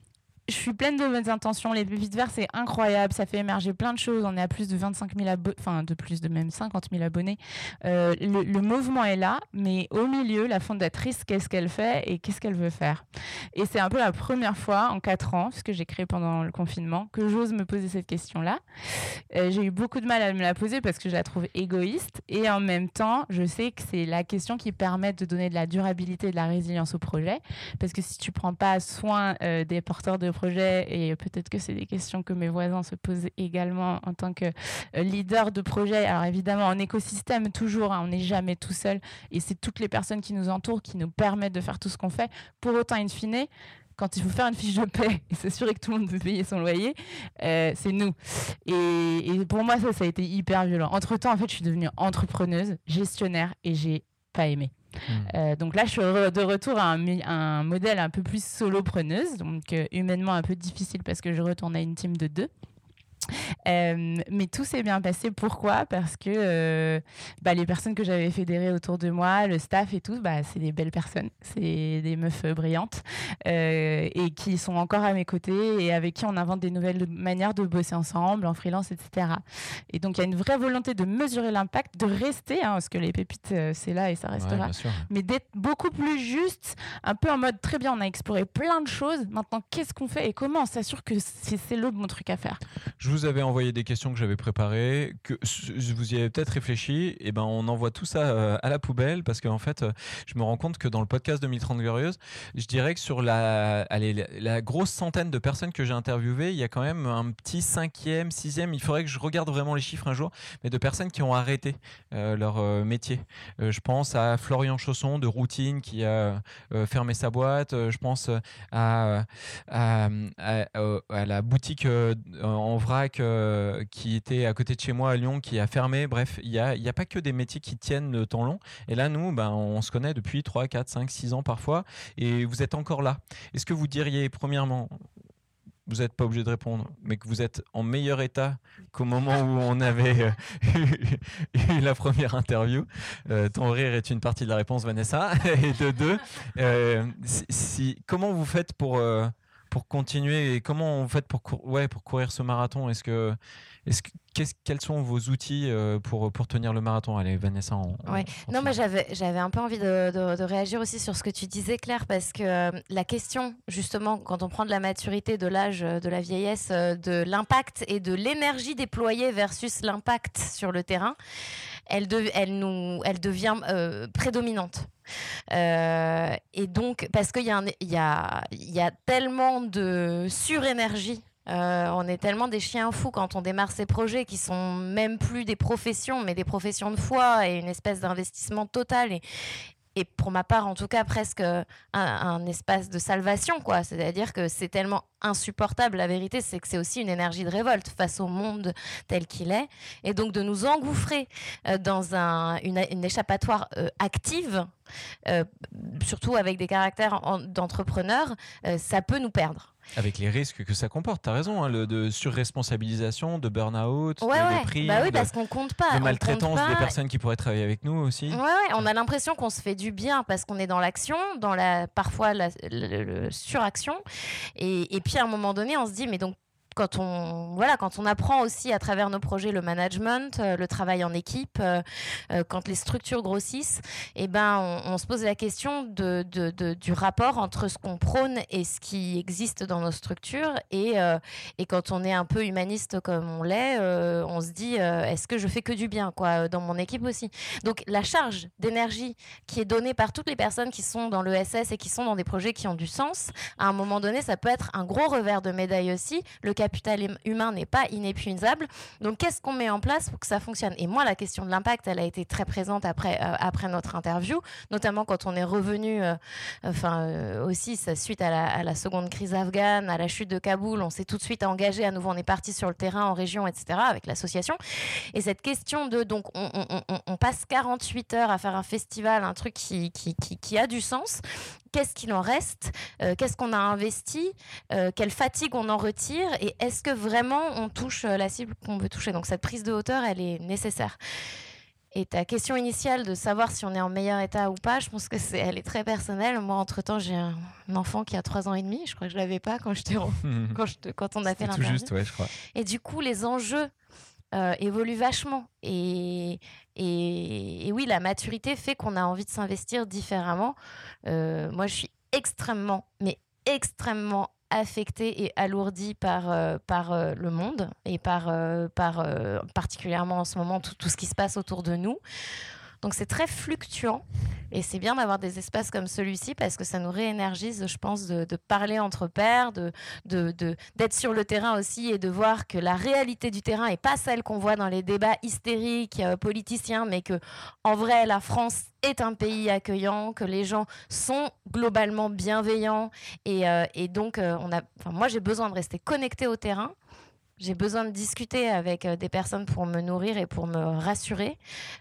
je suis pleine de bonnes intentions. Les Pépites Vertes, c'est incroyable. Ça fait émerger plein de choses. On est à plus de vingt-cinq mille abonnés, enfin de plus de même cinquante mille abonnés. Euh, le, le mouvement est là, mais au milieu, la fondatrice, qu'est-ce qu'elle fait et qu'est-ce qu'elle veut faire ? Et c'est un peu la première fois en quatre ans, ce que j'ai créé pendant le confinement, que j'ose me poser cette question-là. Euh, j'ai eu beaucoup de mal à me la poser parce que je la trouve égoïste. Et en même temps, je sais que c'est la question qui permet de donner de la durabilité et de la résilience au projet. Parce que si tu ne prends pas soin euh, des porteurs de projet, et peut-être que c'est des questions que mes voisins se posent également en tant que euh, leader de projet. Alors évidemment, en écosystème, toujours, hein, on n'est jamais tout seul. Et c'est toutes les personnes qui nous entourent qui nous permettent de faire tout ce qu'on fait. Pour autant, in fine, quand il faut faire une fiche de paie et s'assurer que tout le monde peut payer son loyer, euh, c'est nous. Et, et pour moi, ça, ça a été hyper violent. Entre-temps, en fait, je suis devenue entrepreneuse, gestionnaire, et j'ai pas aimé. Mmh. Euh, donc là, je suis de retour à un, un modèle un peu plus solopreneuse, donc euh, humainement un peu difficile parce que je retourne à une team de deux. Euh, mais tout s'est bien passé. Pourquoi ? Parce que euh, bah, les personnes que j'avais fédérées autour de moi, le staff et tout, bah, c'est des belles personnes, c'est des meufs brillantes euh, et qui sont encore à mes côtés et avec qui on invente des nouvelles manières de bosser ensemble, en freelance, et cetera. Et donc il y a une vraie volonté de mesurer l'impact, de rester, hein, parce que les pépites, euh, c'est là et ça restera, ouais, mais d'être beaucoup plus juste, un peu en mode très bien, on a exploré plein de choses, maintenant qu'est-ce qu'on fait et comment on s'assure que c'est, c'est le bon truc à faire. Je vous avais envoyé des questions que j'avais préparées, que vous y avez peut-être réfléchi, et ben on envoie tout ça euh, à la poubelle parce qu'en fait, euh, je me rends compte que dans le podcast deux mille trente Glorieuses, je dirais que sur la, allez, la, la grosse centaine de personnes que j'ai interviewées, il y a quand même un petit cinquième, sixième, il faudrait que je regarde vraiment les chiffres un jour, mais de personnes qui ont arrêté euh, leur euh, métier. Euh, je pense à Florian Chausson de Routine qui a euh, fermé sa boîte, euh, je pense à, à, à, à, à la boutique euh, en vrac euh, qui était à côté de chez moi à Lyon qui a fermé. Bref, il n'y a, y a pas que des métiers qui tiennent le temps long. Et là, nous, ben, on se connaît depuis trois, quatre, cinq, six ans parfois et vous êtes encore là. Est-ce que vous diriez, premièrement, vous n'êtes pas obligé de répondre, mais que vous êtes en meilleur état qu'au moment où on avait euh, eu, eu la première interview. Euh, ton rire est une partie de la réponse, Vanessa. Et de deux, euh, si, si, comment vous faites pour, euh, pour continuer, et comment vous faites pour, cour- ouais, pour courir ce marathon? Est-ce que, est-ce que, qu'est-ce- quels sont vos outils euh, pour, pour tenir le marathon? Allez, Vanessa, on, on Ouais. continue. Non, mais j'avais, j'avais un peu envie de, de- de réagir aussi sur ce que tu disais, Claire, parce que euh, la question, justement, quand on prend de la maturité, de l'âge, euh, de la vieillesse, euh, de l'impact et de l'énergie déployée versus l'impact sur le terrain, elle, de- elle, nous, elle devient euh, prédominante. Euh, et donc, parce qu'il y a, un- il y a, il y a tellement de surénergie. Euh, on est tellement des chiens fous quand on démarre ces projets qui sont même plus des professions, mais des professions de foi et une espèce d'investissement total. Et, et pour ma part, en tout cas, presque un, un espace de salvation, quoi. C'est-à-dire que c'est tellement insupportable. La vérité, c'est que c'est aussi une énergie de révolte face au monde tel qu'il est. Et donc, de nous engouffrer euh, dans un, une, une échappatoire euh, active, euh, surtout avec des caractères en- d'entrepreneurs, euh, ça peut nous perdre. Avec les risques que ça comporte, t'as raison, hein, le, de surresponsabilisation, de burn-out, Ouais, de ouais. déprime, Bah oui, de, parce qu'on compte pas. de on compte maltraitance pas. des personnes qui pourraient travailler avec nous aussi. Ouais, ouais, on a l'impression qu'on se fait du bien parce qu'on est dans l'action, dans la parfois la, le- le suraction. Et, et puis à un moment donné, on se dit, mais donc quand on, voilà, quand on apprend aussi à travers nos projets le management, euh, le travail en équipe, euh, euh, quand les structures grossissent, eh ben, on, on se pose la question de, de- de- du rapport entre ce qu'on prône et ce qui existe dans nos structures. Et, euh, et quand on est un peu humaniste comme on l'est, euh, on se dit, euh, est-ce que je fais que du bien, quoi, dans mon équipe aussi. Donc la charge d'énergie qui est donnée par toutes les personnes qui sont dans l'E S S et qui sont dans des projets qui ont du sens, à un moment donné, ça peut être un gros revers de médaille aussi. Le capital hum- humain n'est pas inépuisable. Donc, qu'est-ce qu'on met en place pour que ça fonctionne? Et moi, la question de l'impact, elle a été très présente après, euh, après notre interview, notamment quand on est revenu, euh, enfin, euh, aussi, ça, suite à la, à la seconde crise afghane, à la chute de Kaboul, on s'est tout de suite engagé à nouveau, on est parti sur le terrain, en région, et cetera, avec l'association. Et cette question de, donc, on, on- on- on passe quarante-huit heures à faire un festival, un truc qui, qui, qui, qui a du sens. Qu'est-ce qu'il en reste? Euh, Qu'est-ce qu'on a investi? Euh, Quelle fatigue on en retire? Et est-ce que vraiment on touche euh, la cible qu'on veut toucher? Donc cette prise de hauteur, elle est nécessaire. Et ta question initiale de savoir si on est en meilleur état ou pas, je pense que c'est, elle est très personnelle. Moi, entre-temps, j'ai un enfant qui a trois ans et demi. Je crois que je l'avais pas quand, je t'ai re- quand, je te- quand on a fait C'était tout l'interview. juste, ouais, je crois. Et du coup, les enjeux euh, évoluent vachement. Et, et, et oui, la maturité fait qu'on a envie de s'investir différemment. Euh, moi, je suis extrêmement, mais extrêmement affectée et alourdie par, euh, par euh, le monde et par, euh, par euh, particulièrement en ce moment tout, tout ce qui se passe autour de nous. Donc c'est très fluctuant et c'est bien d'avoir des espaces comme celui-ci parce que ça nous réénergise, je pense, de, de parler entre pairs, de, de, de, d'être sur le terrain aussi et de voir que la réalité du terrain n'est pas celle qu'on voit dans les débats hystériques euh, politiciens, mais que en vrai la France est un pays accueillant, que les gens sont globalement bienveillants et, euh, et donc euh, on a, enfin, moi j'ai besoin de rester connectée au terrain. J'ai besoin de discuter avec euh, des personnes pour me nourrir et pour me rassurer,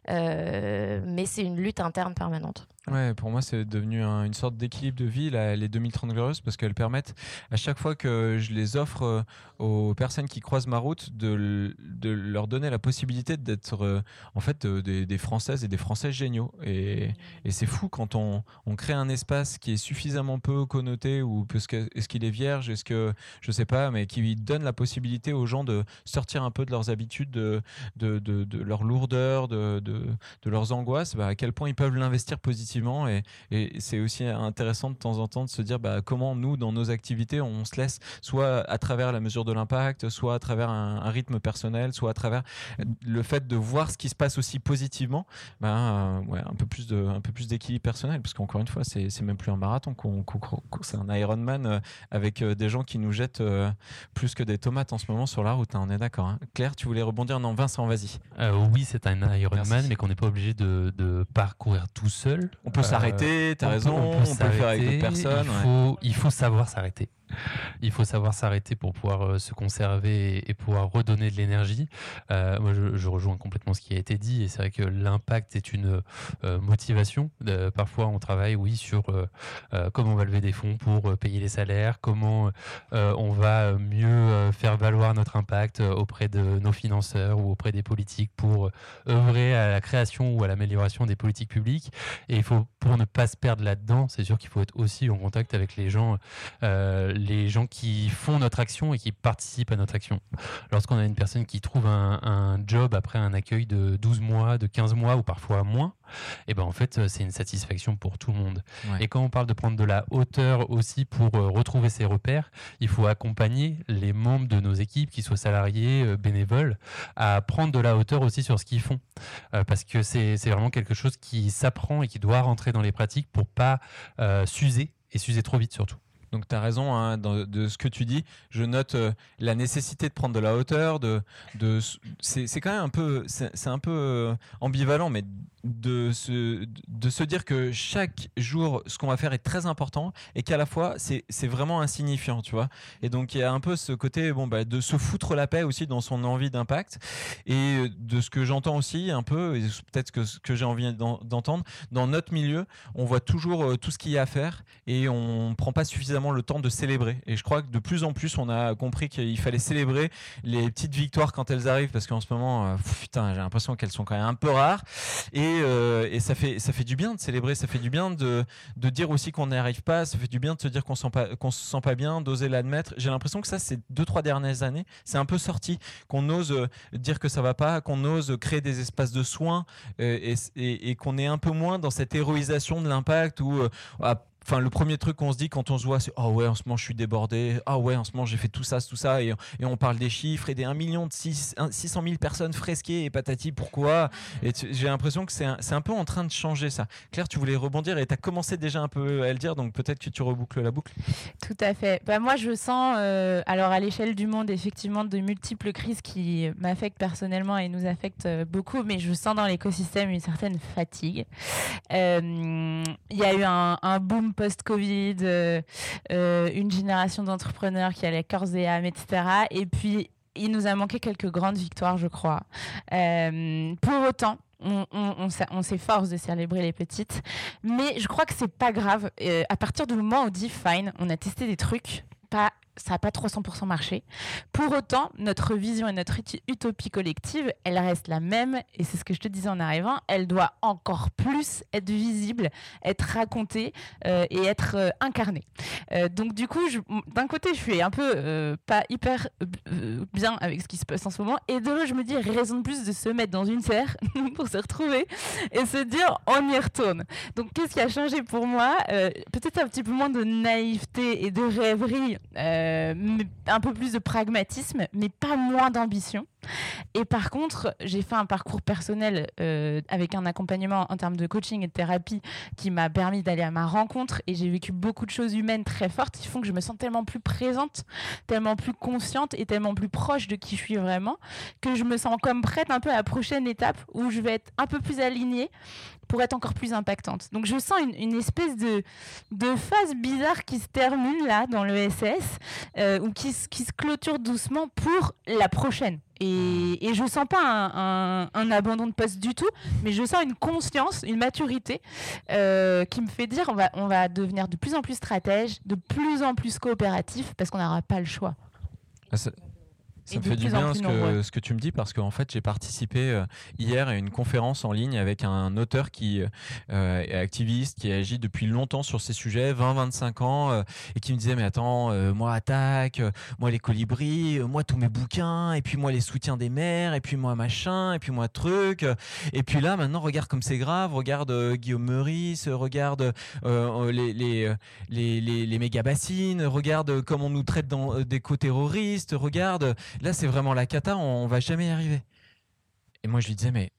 euh, mais c'est une lutte interne permanente. Ouais, pour moi, c'est devenu un- une sorte d'équilibre de vie, là, les deux mille trente Glorieuses, parce qu'elles permettent, à chaque fois que je les offre euh, aux personnes qui croisent ma route, de, l- de leur donner la possibilité d'être, euh, en fait, euh, des, des Françaises et des Français géniaux. Et, et c'est fou quand on, on crée un espace qui est suffisamment peu connoté, ou parce que, est-ce qu'il est vierge, est-ce que, je sais pas, mais qui donne la possibilité aux gens de sortir un peu de leurs habitudes, de, de, de, de leur lourdeur, de, de, de leurs angoisses, bah, à quel point ils peuvent l'investir positivement. Et, et c'est aussi intéressant de temps en temps de se dire bah, comment nous, dans nos activités, on se laisse soit à travers la mesure de l'impact, soit à travers un, un rythme personnel, soit à travers le fait de voir ce qui se passe aussi positivement, bah, euh, ouais, un peu plus de, un peu plus d'équilibre personnel, parce qu'encore une fois, c'est, c'est même plus un marathon, qu'on, qu'on, qu'on, c'est un Ironman euh, avec euh, des gens qui nous jettent euh, plus que des tomates en ce moment sur la route, hein, on est d'accord. Hein. Claire, tu voulais rebondir? Non, Vincent, vas-y. Euh, oui, c'est un Ironman, Merci. mais qu'on n'est pas obligé de, de parcourir tout seul. On peut Euh, s'arrêter, t'as on peut- raison, on peut, le faire avec d'autres s'arrêter, personnes. Il ouais. faut, il faut savoir s'arrêter. Il faut savoir s'arrêter pour pouvoir euh, se conserver et, et pouvoir redonner de l'énergie. Euh, moi, je, je rejoins complètement ce qui a été dit. Et c'est vrai que l'impact est une euh, motivation. Euh, parfois, on travaille, oui, sur euh, euh, comment on va lever des fonds pour euh, payer les salaires, comment euh, on va mieux euh, faire valoir notre impact auprès de nos financeurs ou auprès des politiques pour œuvrer à la création ou à l'amélioration des politiques publiques. Et il faut, pour ne pas se perdre là-dedans, c'est sûr qu'il faut être aussi en contact avec les gens euh, les gens qui font notre action et qui participent à notre action. Lorsqu'on a une personne qui trouve un, un job après un accueil de douze mois, de quinze mois ou parfois moins, et ben en fait, c'est une satisfaction pour tout le monde. Ouais. Et quand on parle de prendre de la hauteur aussi pour euh, retrouver ses repères, il faut accompagner les membres de nos équipes, qu'ils soient salariés, euh, bénévoles, à prendre de la hauteur aussi sur ce qu'ils font. Euh, parce que c'est, c'est vraiment quelque chose qui s'apprend et qui doit rentrer dans les pratiques pour pas euh, s'user et s'user trop vite surtout. Donc tu as raison hein, dans, de ce que tu dis. Je note euh, la nécessité de prendre de la hauteur. De, de, c'est, c'est quand même un peu, c'est, c'est un peu euh, ambivalent, mais de se, de se dire que chaque jour, ce qu'on va faire est très important et qu'à la fois, c'est, c'est vraiment insignifiant, tu vois. Et donc il y a un peu ce côté bon, bah, de se foutre la paix aussi dans son envie d'impact. Et de ce que j'entends aussi un peu, et peut-être que ce que j'ai envie d'entendre, dans notre milieu, on voit toujours euh, tout ce qu'il y a à faire et on ne prend pas suffisamment le temps de célébrer. Et je crois que de plus en plus, on a compris qu'il fallait célébrer les petites victoires quand elles arrivent, parce qu'en ce moment, euh, putain, j'ai l'impression qu'elles sont quand même un peu rares. Et, euh, et ça fait, ça fait du bien de célébrer, ça fait du bien de, de dire aussi qu'on n'y arrive pas, ça fait du bien de se dire qu'on sent pas, qu'on se sent pas bien, d'oser l'admettre. J'ai l'impression que ça, ces deux, trois dernières années, c'est un peu sorti, qu'on ose euh, dire que ça va pas, qu'on ose créer des espaces de soins euh, et, et, et qu'on est un peu moins dans cette héroïsation de l'impact où euh, à Enfin, le premier truc qu'on se dit quand on se voit, c'est « Oh ouais, en ce moment, je suis débordé. Ah ouais, en ce moment, j'ai fait tout ça, tout ça. » Et, et on parle des chiffres et des un million de six cent mille personnes fresquées et patati, pourquoi ? Et tu, j'ai l'impression que c'est un, c'est un peu en train de changer, ça. Claire, tu voulais rebondir et tu as commencé déjà un peu à le dire, donc peut-être que tu reboucles la boucle. Tout à fait. Bah, moi, je sens, euh, alors à l'échelle du monde, effectivement, de multiples crises qui m'affectent personnellement et nous affectent euh, beaucoup, mais je sens dans l'écosystème une certaine fatigue. Il euh, y a eu un, un boom post-Covid, euh, euh, une génération d'entrepreneurs qui allaient corps et âme, et cetera. Et puis, il nous a manqué quelques grandes victoires, je crois. Euh, pour autant, on, on, on, on s'efforce de célébrer les petites, mais je crois que c'est pas grave. Euh, à partir du moment où on dit fine, on a testé des trucs, pas ça n'a pas trois cents pour cent marché. Pour autant, notre vision et notre utopie collective, elle reste la même. Et c'est ce que je te disais en arrivant. Elle doit encore plus être visible, être racontée euh, et être euh, incarnée. Euh, donc du coup, je, d'un côté, je suis un peu euh, pas hyper euh, bien avec ce qui se passe en ce moment. Et de l'autre, je me dis, raison de plus de se mettre dans une serre pour se retrouver et se dire, on y retourne. Donc qu'est-ce qui a changé pour moi ? euh, Peut-être un petit peu moins de naïveté et de rêverie. Euh, Euh, un peu plus de pragmatisme, mais pas moins d'ambition. Et par contre, j'ai fait un parcours personnel euh, avec un accompagnement en termes de coaching et de thérapie qui m'a permis d'aller à ma rencontre et j'ai vécu beaucoup de choses humaines très fortes qui font que je me sens tellement plus présente, tellement plus consciente et tellement plus proche de qui je suis vraiment que je me sens comme prête un peu à la prochaine étape où je vais être un peu plus alignée pour être encore plus impactante. Donc je sens une, une espèce de, de phase bizarre qui se termine là dans le S S euh, ou qui, qui se clôture doucement pour la prochaine. Et, et je sens pas un, un, un abandon de poste du tout, mais je sens une conscience, une maturité euh, qui me fait dire on va, on va devenir de plus en plus stratège, de plus en plus coopératif, parce qu'on n'aura pas le choix. Ah, ça... Ça me fait du bien ce que, ce que tu me dis parce qu'en fait j'ai participé euh, hier à une conférence en ligne avec un auteur qui euh, est activiste, qui agit depuis longtemps sur ces sujets, vingt à vingt-cinq ans, euh, et qui me disait mais attends, euh, moi Attaque, euh, moi les colibris, euh, moi tous mes bouquins, et puis moi les soutiens des mères, et puis moi machin, et puis moi truc, et puis là maintenant regarde comme c'est grave, regarde euh, Guillaume Meurice, regarde euh, les, les, les, les, les méga bassines, regarde comme on nous traite dans euh, d'éco-terroristes, regarde... Là, c'est vraiment la cata, on, on va jamais y arriver. Et moi, je lui disais, mais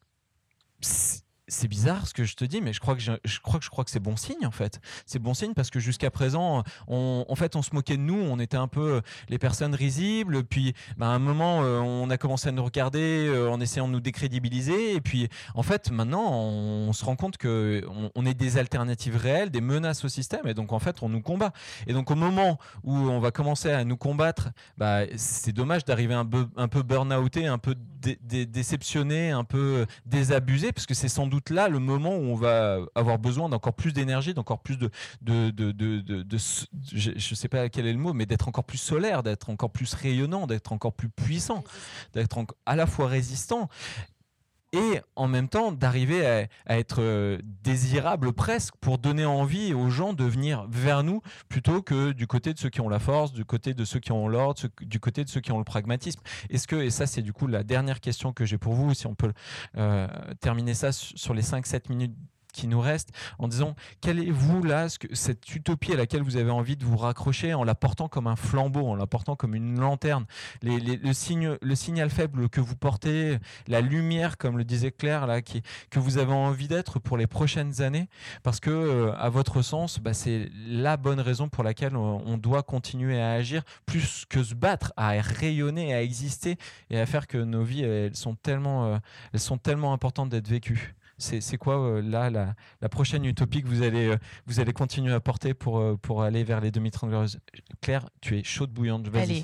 c'est, c'est bizarre ce que je te dis, mais je crois que je, je crois que je crois que c'est bon signe en fait. C'est bon signe parce que jusqu'à présent, on, en fait, on se moquait de nous, on était un peu les personnes risibles. Puis, bah, à un moment, euh, on a commencé à nous regarder euh, en essayant de nous décrédibiliser. Et puis, en fait, maintenant, on, on se rend compte que on, on est des alternatives réelles, des menaces au système. Et donc, en fait, on nous combat. Et donc, au moment où on va commencer à nous combattre, bah, c'est dommage d'arriver un peu, un peu burn-outé, un peu dé, dé, déceptionné, un peu désabusé, parce que c'est sans doute là le moment où on va avoir besoin d'encore plus d'énergie, d'encore plus de, de, de, de, de, de, de je ne sais pas quel est le mot, mais d'être encore plus solaire, d'être encore plus rayonnant, d'être encore plus puissant, d'être en, à la fois résistant. et en même temps d'arriver à, à être euh, désirable presque pour donner envie aux gens de venir vers nous plutôt que du côté de ceux qui ont la force, du côté de ceux qui ont l'ordre, du côté de ceux qui ont le pragmatisme. Est-ce que, et ça c'est du coup la dernière question que j'ai pour vous, si on peut euh, terminer ça sur les cinq sept minutes qui nous reste, en disant quelle est vous là ce que, cette utopie à laquelle vous avez envie de vous raccrocher en la portant comme un flambeau, en la portant comme une lanterne, les, les, le, signe, le signal faible que vous portez, la lumière comme le disait Claire là, qui, que vous avez envie d'être pour les prochaines années, parce que euh, à votre sens bah, c'est la bonne raison pour laquelle on, on doit continuer à agir plus que se battre, à rayonner, à exister et à faire que nos vies elles sont tellement, euh, elles sont tellement importantes d'être vécues. C'est, c'est quoi euh, là la, la prochaine utopie que vous allez, euh, vous allez continuer à porter pour, euh, pour aller vers les demi-trente glorieuses? Claire, tu es chaude bouillante, vas-y. Allez.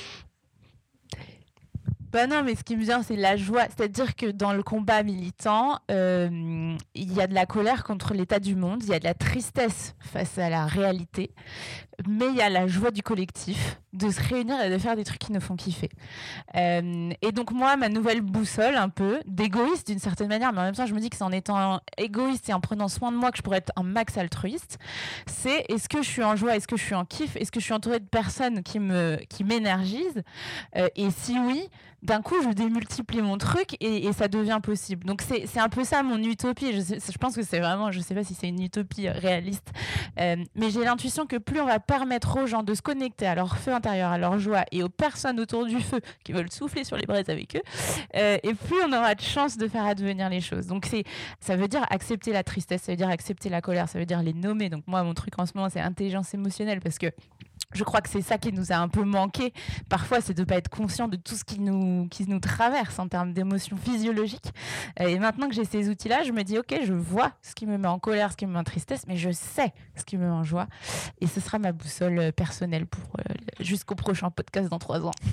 Bah non, mais ce qui me vient, c'est la joie. C'est-à-dire que dans le combat militant, euh, il y a de la colère contre l'état du monde, il y a de la tristesse face à la réalité, mais il y a la joie du collectif, de se réunir et de faire des trucs qui nous font kiffer. Euh, et donc moi, ma nouvelle boussole, un peu, d'égoïste d'une certaine manière, mais en même temps, je me dis que c'est en étant égoïste et en prenant soin de moi que je pourrais être un max altruiste, c'est est-ce que je suis en joie, est-ce que je suis en kiff, est-ce que je suis entourée de personnes qui, me, qui m'énergisent euh, et si oui, d'un coup, je démultiplie mon truc et, et ça devient possible. Donc, c'est, c'est un peu ça mon utopie. Je, sais, je pense que c'est vraiment, je ne sais pas si c'est une utopie réaliste, euh, mais j'ai l'intuition que plus on va permettre aux gens de se connecter à leur feu intérieur, à leur joie et aux personnes autour du feu qui veulent souffler sur les braises avec eux, euh, et plus on aura de chance de faire advenir les choses. Donc, c'est, ça veut dire accepter la tristesse, ça veut dire accepter la colère, ça veut dire les nommer. Donc, moi, mon truc en ce moment, c'est intelligence émotionnelle parce que je crois que c'est ça qui nous a un peu manqué. Parfois, c'est de ne pas être conscient de tout ce qui nous, qui nous traverse en termes d'émotions physiologiques. Et maintenant que j'ai ces outils-là, je me dis, OK, je vois ce qui me met en colère, ce qui me met en tristesse, mais je sais ce qui me met en joie. Et ce sera ma boussole personnelle pour, euh, jusqu'au prochain podcast dans trois ans.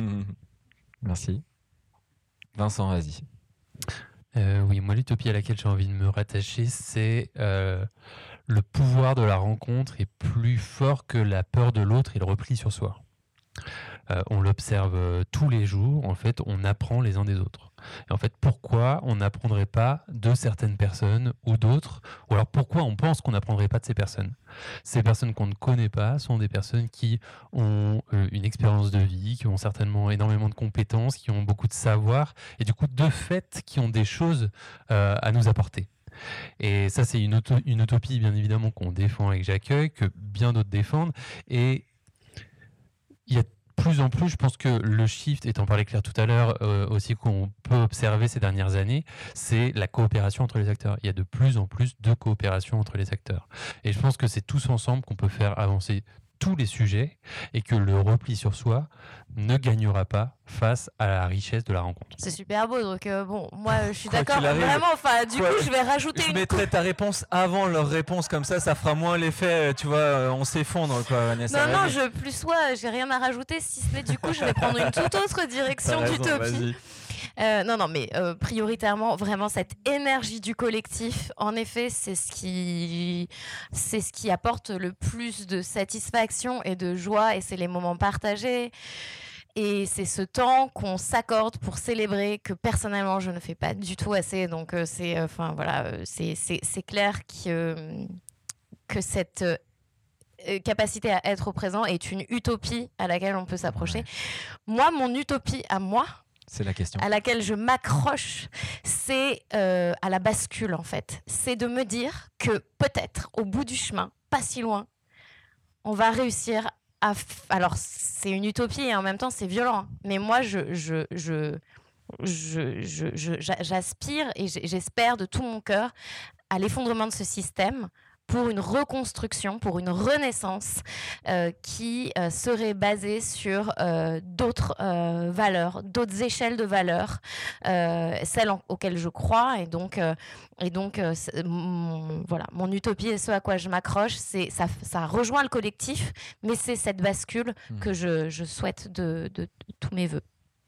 Merci. Vincent, vas-y. Euh, oui, moi, l'utopie à laquelle j'ai envie de me rattacher, c'est... Euh, le pouvoir de la rencontre est plus fort que la peur de l'autre et le repli sur soi. Euh, on l'observe euh, tous les jours, en fait, on apprend les uns des autres. Et en fait, pourquoi on n'apprendrait pas de certaines personnes ou d'autres, ou alors pourquoi on pense qu'on n'apprendrait pas de ces personnes? Ces personnes qu'on ne connaît pas sont des personnes qui ont euh, une expérience de vie, qui ont certainement énormément de compétences, qui ont beaucoup de savoir, et du coup, de fait, qui ont des choses euh, à nous apporter. Et ça, c'est une, auto- une utopie, bien évidemment, qu'on défend et que j'accueille, que bien d'autres défendent. Et il y a de plus en plus, je pense que le shift, et t'en parlais Claire tout à l'heure, euh, aussi qu'on peut observer ces dernières années, c'est la coopération entre les acteurs. Il y a de plus en plus de coopération entre les acteurs. Et je pense que c'est tous ensemble qu'on peut faire avancer tous les sujets et que le repli sur soi ne gagnera pas face à la richesse de la rencontre. C'est super beau, donc euh, bon, moi je suis Quoi d'accord, qu'il arrive, vraiment, enfin du quoi, coup je vais rajouter Je une mettrai ta réponse avant leur réponse, comme ça, ça fera moins l'effet, tu vois, euh, on s'effondre, quoi, Vanessa. Non, non, vas-y. je plus sois, j'ai rien à rajouter, si ce n'est du coup je vais prendre une toute autre direction T'as raison, d'utopie. vas-y. Euh, non, non, mais euh, prioritairement, vraiment cette énergie du collectif, en effet, c'est ce qui, c'est ce qui apporte le plus de satisfaction et de joie, et c'est les moments partagés. Et c'est ce temps qu'on s'accorde pour célébrer que personnellement je ne fais pas du tout assez. Donc euh, c'est, enfin euh, voilà, euh, c'est, c'est, c'est clair que, euh, que cette euh, capacité à être au présent est une utopie à laquelle on peut s'approcher. Ouais. Moi, mon utopie à moi, C'est la question. à laquelle je m'accroche, c'est euh, à la bascule en fait. C'est de me dire que peut-être au bout du chemin, pas si loin, on va réussir à... F... Alors c'est une utopie et en même temps c'est violent. Mais moi je, je, je, je, je, je, j'aspire et j'espère de tout mon cœur à l'effondrement de ce système pour une reconstruction, pour une renaissance euh, qui euh, serait basée sur euh, d'autres euh, valeurs, d'autres échelles de valeurs, euh, celles en, auxquelles je crois. Et donc, euh, et donc euh, mon, voilà, mon utopie et ce à quoi je m'accroche, c'est, ça, ça rejoint le collectif, mais c'est cette bascule mmh. que je, je souhaite de, de, de tous mes voeux.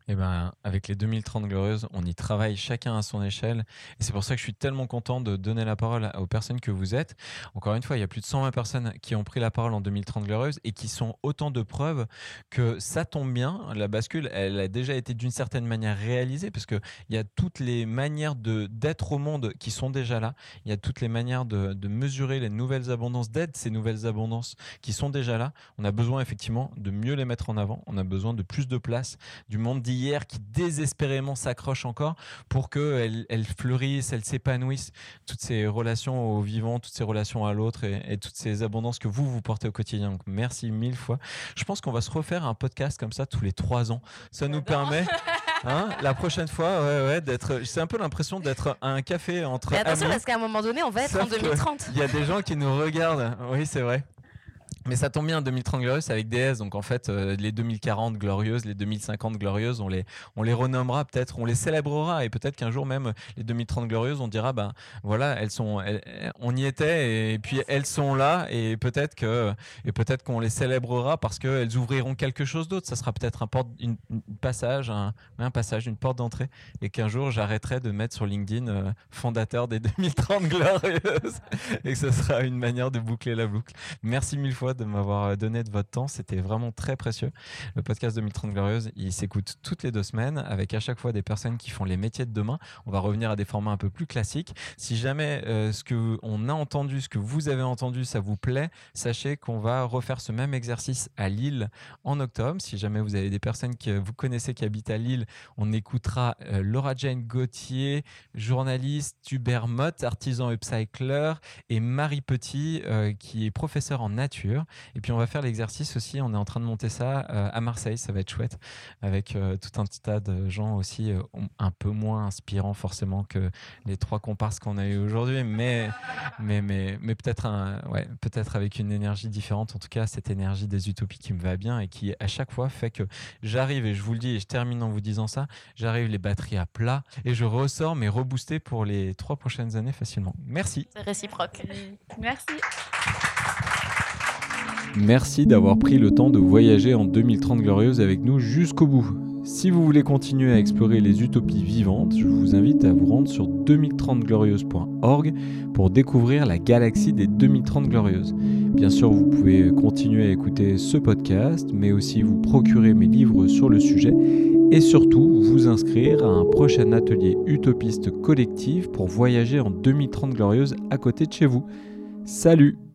Et ben, avec les deux mille trente Glorieuses, on y travaille chacun à son échelle. Et c'est pour ça que je suis tellement content de donner la parole aux personnes que vous êtes. Encore une fois, il y a plus de cent vingt personnes qui ont pris la parole en deux mille trente Glorieuses et qui sont autant de preuves que ça tombe bien. La bascule, elle a déjà été d'une certaine manière réalisée parce qu'il y a toutes les manières de, d'être au monde qui sont déjà là. Il y a toutes les manières de, de mesurer les nouvelles abondances, d'être ces nouvelles abondances qui sont déjà là. On a besoin effectivement de mieux les mettre en avant. On a besoin de plus de place du monde d'hier qui désespérément s'accroche encore pour qu'elles elles fleurissent, elles s'épanouissent, toutes ces relations au vivant, toutes ces relations à l'autre et, et toutes ces abondances que vous, vous portez au quotidien. Donc, merci mille fois. Je pense qu'on va se refaire un podcast comme ça tous les trois ans. Ça nous permet... Hein, la prochaine fois, ouais, ouais, d'être. C'est un peu l'impression d'être à un café entre. Mais attention, amis. parce qu'à un moment donné, on va être Sauf en deux mille trente. Il y a des gens qui nous regardent. Oui, c'est vrai. Mais ça tombe bien, deux mille trente Glorieuses, c'est avec D S. Donc en fait, euh, les deux mille quarante Glorieuses, les deux mille cinquante Glorieuses, on les, on les renommera peut-être, on les célébrera. Et peut-être qu'un jour même, les deux mille trente Glorieuses, on dira, ben voilà, elles sont, elles, on y était et puis elles sont là. Et peut-être, que, et peut-être qu'on les célébrera parce qu'elles ouvriront quelque chose d'autre. Ça sera peut-être un, porte, une, une passage, un, un passage, une porte d'entrée. Et qu'un jour, j'arrêterai de mettre sur LinkedIn euh, fondateur des deux mille trente Glorieuses. Et que ce sera une manière de boucler la boucle. Merci mille fois de m'avoir donné de votre temps, c'était vraiment très précieux. Le podcast deux mille trente Glorieuses, il s'écoute toutes les deux semaines avec à chaque fois des personnes qui font les métiers de demain. On va revenir à des formats un peu plus classiques. Si jamais euh, ce qu'on a entendu, ce que vous avez entendu, ça vous plaît, sachez qu'on va refaire ce même exercice à Lille en octobre. Si jamais vous avez des personnes que vous connaissez qui habitent à Lille, on écoutera euh, Laura Jane Gauthier, journaliste, Hubert Mott, artisan upcycler, et Marie Petit, euh, qui est professeure en nature. Et puis on va faire l'exercice aussi, on est en train de monter ça euh, à Marseille, ça va être chouette, avec euh, tout un petit tas de gens aussi euh, un peu moins inspirants forcément que les trois comparses qu'on a eu aujourd'hui, mais, mais, mais, mais peut-être, un, ouais, peut-être avec une énergie différente, en tout cas cette énergie des utopies qui me va bien et qui à chaque fois fait que j'arrive, et je vous le dis et je termine en vous disant ça, j'arrive les batteries à plat et je ressors mais reboosté pour les trois prochaines années facilement. Merci. C'est réciproque. Merci. Merci d'avoir pris le temps de voyager en deux mille trente Glorieuses avec nous jusqu'au bout. Si vous voulez continuer à explorer les utopies vivantes, je vous invite à vous rendre sur deux mille trente glorieuses point org pour découvrir la galaxie des deux mille trente Glorieuses. Bien sûr, vous pouvez continuer à écouter ce podcast, mais aussi vous procurer mes livres sur le sujet et surtout vous inscrire à un prochain atelier utopiste collectif pour voyager en deux mille trente Glorieuses à côté de chez vous. Salut!